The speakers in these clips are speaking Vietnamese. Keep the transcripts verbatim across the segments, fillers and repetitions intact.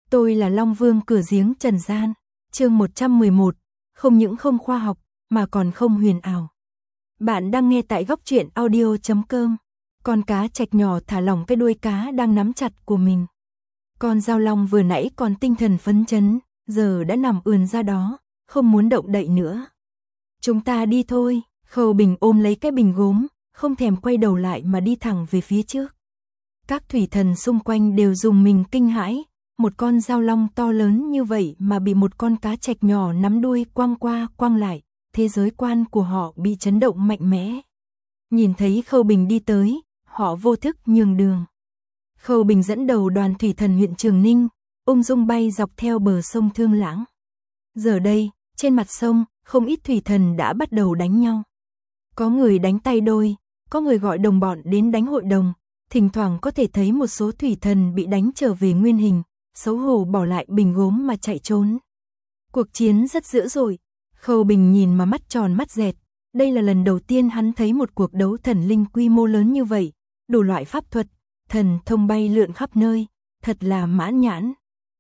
Tôi là Long Vương cửa giếng trần gian, chương một trăm mười một, không những không khoa học, mà còn không huyền ảo. Bạn đang nghe tại góc truyện audio chấm com. Con cá trạch nhỏ thả lỏng cái đuôi cá đang nắm chặt của mình. Con dao long vừa nãy còn tinh thần phấn chấn, giờ đã nằm ườn ra đó, không muốn động đậy nữa. Chúng ta đi thôi, Khâu Bình ôm lấy cái bình gốm, không thèm quay đầu lại mà đi thẳng về phía trước. Các thủy thần xung quanh đều dùng mình kinh hãi, một con dao long to lớn như vậy mà bị một con cá trạch nhỏ nắm đuôi quăng qua quăng lại, thế giới quan của họ bị chấn động mạnh mẽ. Nhìn thấy Khâu Bình đi tới, họ vô thức nhường đường. Khâu Bình dẫn đầu đoàn thủy thần huyện Trường Ninh, ung dung bay dọc theo bờ sông Thương Lãng. Giờ đây, trên mặt sông, không ít thủy thần đã bắt đầu đánh nhau. Có người đánh tay đôi, có người gọi đồng bọn đến đánh hội đồng, thỉnh thoảng có thể thấy một số thủy thần bị đánh trở về nguyên hình, xấu hổ bỏ lại bình gốm mà chạy trốn. Cuộc chiến rất dữ dội, Khâu Bình nhìn mà mắt tròn mắt dẹt, đây là lần đầu tiên hắn thấy một cuộc đấu thần linh quy mô lớn như vậy, đủ loại pháp thuật, thần thông bay lượn khắp nơi, thật là mãn nhãn.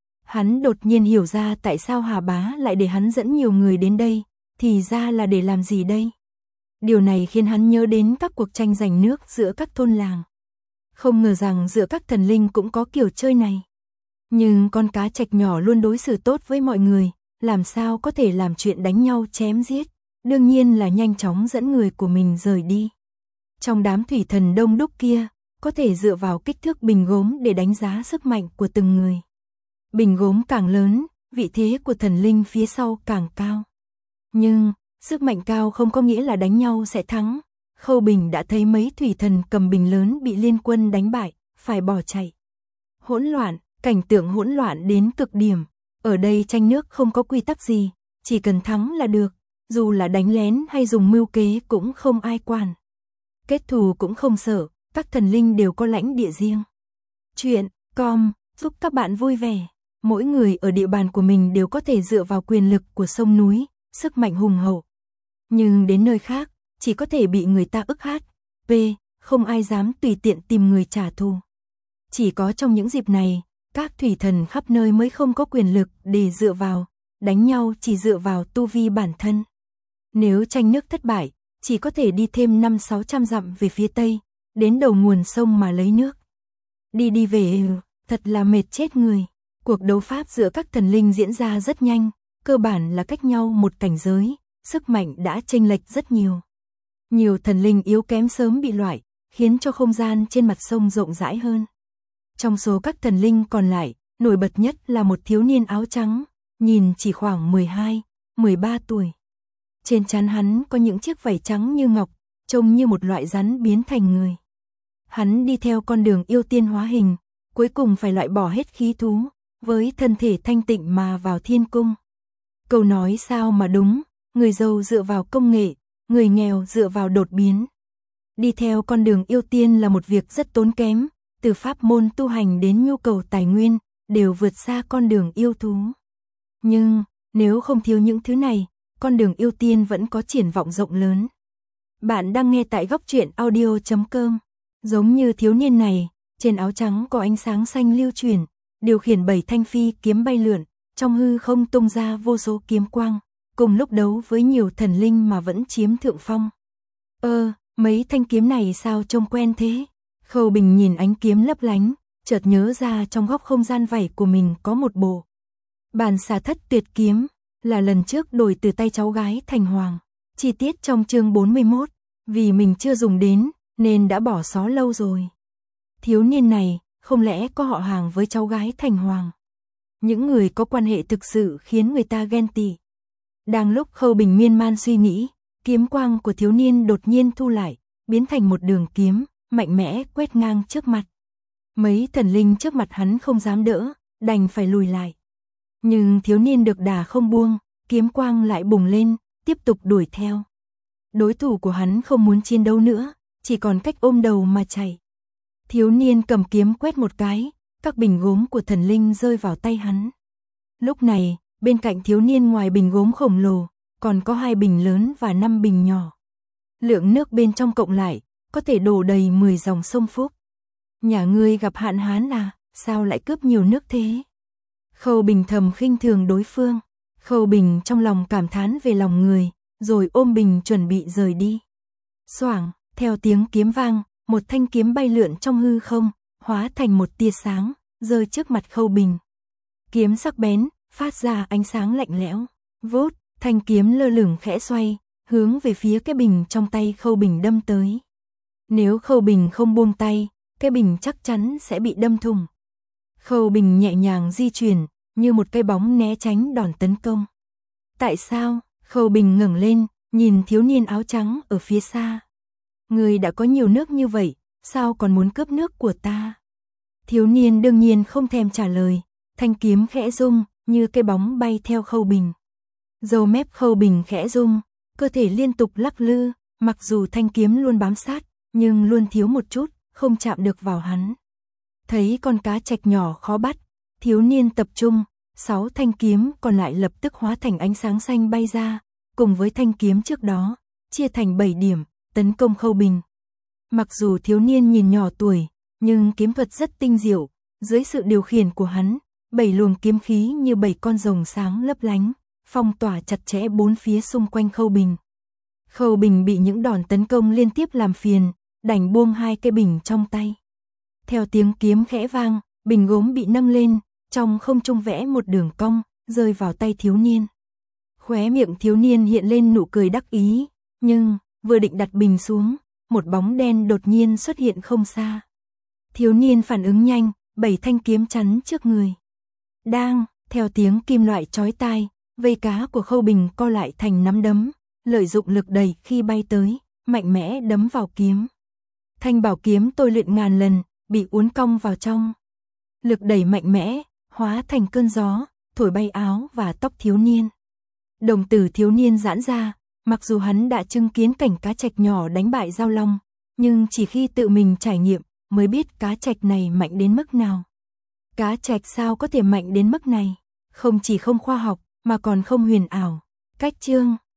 Hắn đột nhiên hiểu ra tại sao Hà Bá lại để hắn dẫn nhiều người đến đây, thì ra là để làm gì đây? Điều này khiến hắn nhớ đến các cuộc tranh giành nước giữa các thôn làng. Không ngờ rằng giữa các thần linh cũng có kiểu chơi này. Nhưng con cá trạch nhỏ luôn đối xử tốt với mọi người, làm sao có thể làm chuyện đánh nhau chém giết, đương nhiên là nhanh chóng dẫn người của mình rời đi. Trong đám thủy thần đông đúc kia, có thể dựa vào kích thước bình gốm để đánh giá sức mạnh của từng người. Bình gốm càng lớn, vị thế của thần linh phía sau càng cao. Nhưng, sức mạnh cao không có nghĩa là đánh nhau sẽ thắng. Khâu Bình đã thấy mấy thủy thần cầm bình lớn bị liên quân đánh bại, phải bỏ chạy. Hỗn loạn, cảnh tượng hỗn loạn đến cực điểm. Ở đây tranh nước không có quy tắc gì, chỉ cần thắng là được, dù là đánh lén hay dùng mưu kế cũng không ai quản. Kết thù cũng không sợ, các thần linh đều có lãnh địa riêng. Chuyện com giúp các bạn vui vẻ. Mỗi người ở địa bàn của mình đều có thể dựa vào quyền lực của sông núi, sức mạnh hùng hậu. Nhưng đến nơi khác, chỉ có thể bị người ta ức hát, p, không ai dám tùy tiện tìm người trả thù. Chỉ có trong những dịp này, các thủy thần khắp nơi mới không có quyền lực để dựa vào, đánh nhau chỉ dựa vào tu vi bản thân. Nếu tranh nước thất bại, chỉ có thể đi thêm năm sáu trăm dặm về phía tây, đến đầu nguồn sông mà lấy nước. Đi đi về, thật là mệt chết người. Cuộc đấu pháp giữa các thần linh diễn ra rất nhanh, cơ bản là cách nhau một cảnh giới, sức mạnh đã chênh lệch rất nhiều. Nhiều thần linh yếu kém sớm bị loại, khiến cho không gian trên mặt sông rộng rãi hơn. Trong số các thần linh còn lại, nổi bật nhất là một thiếu niên áo trắng, nhìn chỉ khoảng mười hai, mười ba tuổi. Trên trán hắn có những chiếc vảy trắng như ngọc, trông như một loại rắn biến thành người. Hắn đi theo con đường yêu tiên hóa hình, cuối cùng phải loại bỏ hết khí thú, với thân thể thanh tịnh mà vào thiên cung. Câu nói sao mà đúng, người giàu dựa vào công nghệ, người nghèo dựa vào đột biến. Đi theo con đường yêu tiên là một việc rất tốn kém, từ pháp môn tu hành đến nhu cầu tài nguyên, đều vượt xa con đường yêu thú. Nhưng, nếu không thiếu những thứ này, con đường yêu tiên vẫn có triển vọng rộng lớn. Bạn đang nghe tại góc truyện audio chấm com. Giống như thiếu niên này, trên áo trắng có ánh sáng xanh lưu chuyển, điều khiển bảy thanh phi kiếm bay lượn, trong hư không tung ra vô số kiếm quang, cùng lúc đấu với nhiều thần linh mà vẫn chiếm thượng phong. Ơ, mấy thanh kiếm này sao trông quen thế? Khâu Bình nhìn ánh kiếm lấp lánh, chợt nhớ ra trong góc không gian vảy của mình có một bộ Bàn Xà Thất Tuyệt Kiếm, là lần trước đổi từ tay cháu gái thành hoàng. Chi tiết trong chương bốn mươi mốt, vì mình chưa dùng đến, nên đã bỏ xó lâu rồi. Thiếu niên này, không lẽ có họ hàng với cháu gái thành hoàng? Những người có quan hệ thực sự khiến người ta ghen tị. Đang lúc Khâu Bình miên man suy nghĩ, kiếm quang của thiếu niên đột nhiên thu lại, biến thành một đường kiếm, mạnh mẽ quét ngang trước mặt. Mấy thần linh trước mặt hắn không dám đỡ, đành phải lùi lại. Nhưng thiếu niên được đà không buông, kiếm quang lại bùng lên, tiếp tục đuổi theo. Đối thủ của hắn không muốn chiến đấu nữa, chỉ còn cách ôm đầu mà chạy. Thiếu niên cầm kiếm quét một cái, các bình gốm của thần linh rơi vào tay hắn. Lúc này, bên cạnh thiếu niên ngoài bình gốm khổng lồ, còn có hai bình lớn và năm bình nhỏ. Lượng nước bên trong cộng lại, có thể đổ đầy mười dòng sông Phúc. Nhà ngươi gặp hạn hán à, sao lại cướp nhiều nước thế? Khâu Bình thầm khinh thường đối phương. Khâu Bình trong lòng cảm thán về lòng người, rồi ôm bình chuẩn bị rời đi. Xoảng, theo tiếng kiếm vang, một thanh kiếm bay lượn trong hư không, hóa thành một tia sáng, rơi trước mặt Khâu Bình. Kiếm sắc bén, phát ra ánh sáng lạnh lẽo. Vút, thanh kiếm lơ lửng khẽ xoay, hướng về phía cái bình trong tay Khâu Bình đâm tới. Nếu Khâu Bình không buông tay, cái bình chắc chắn sẽ bị đâm thủng. Khâu Bình nhẹ nhàng di chuyển, như một cây bóng né tránh đòn tấn công. Tại sao? Khâu Bình ngẩng lên, nhìn thiếu niên áo trắng ở phía xa. Người đã có nhiều nước như vậy, sao còn muốn cướp nước của ta? Thiếu niên đương nhiên không thèm trả lời, thanh kiếm khẽ rung, như cây bóng bay theo Khâu Bình. Râu mép Khâu Bình khẽ rung, cơ thể liên tục lắc lư, mặc dù thanh kiếm luôn bám sát, nhưng luôn thiếu một chút, không chạm được vào hắn. Thấy con cá trạch nhỏ khó bắt, thiếu niên tập trung, sáu thanh kiếm còn lại lập tức hóa thành ánh sáng xanh bay ra, cùng với thanh kiếm trước đó, chia thành bảy điểm, tấn công Khâu Bình. Mặc dù thiếu niên nhìn nhỏ tuổi, nhưng kiếm thuật rất tinh diệu, dưới sự điều khiển của hắn, bảy luồng kiếm khí như bảy con rồng sáng lấp lánh, phong tỏa chặt chẽ bốn phía xung quanh Khâu Bình. Khâu Bình bị những đòn tấn công liên tiếp làm phiền, đành buông hai cây bình trong tay. Theo tiếng kiếm khẽ vang, bình gốm bị nâng lên, trong không trung vẽ một đường cong, rơi vào tay thiếu niên. Khóe miệng thiếu niên hiện lên nụ cười đắc ý, nhưng vừa định đặt bình xuống, một bóng đen đột nhiên xuất hiện không xa. Thiếu niên phản ứng nhanh, bảy thanh kiếm chắn trước người. Đang, theo tiếng kim loại chói tai, vây cá của Khâu Bình co lại thành nắm đấm, lợi dụng lực đẩy khi bay tới, mạnh mẽ đấm vào kiếm. Thanh bảo kiếm tôi luyện ngàn lần, bị uốn cong vào trong. Lực đẩy mạnh mẽ, hóa thành cơn gió, thổi bay áo và tóc thiếu niên. Đồng tử thiếu niên giãn ra, mặc dù hắn đã chứng kiến cảnh cá trạch nhỏ đánh bại Giao Long, nhưng chỉ khi tự mình trải nghiệm mới biết cá trạch này mạnh đến mức nào. Cá trạch sao có thể mạnh đến mức này? Không chỉ không khoa học, mà còn không huyền ảo. Cách chương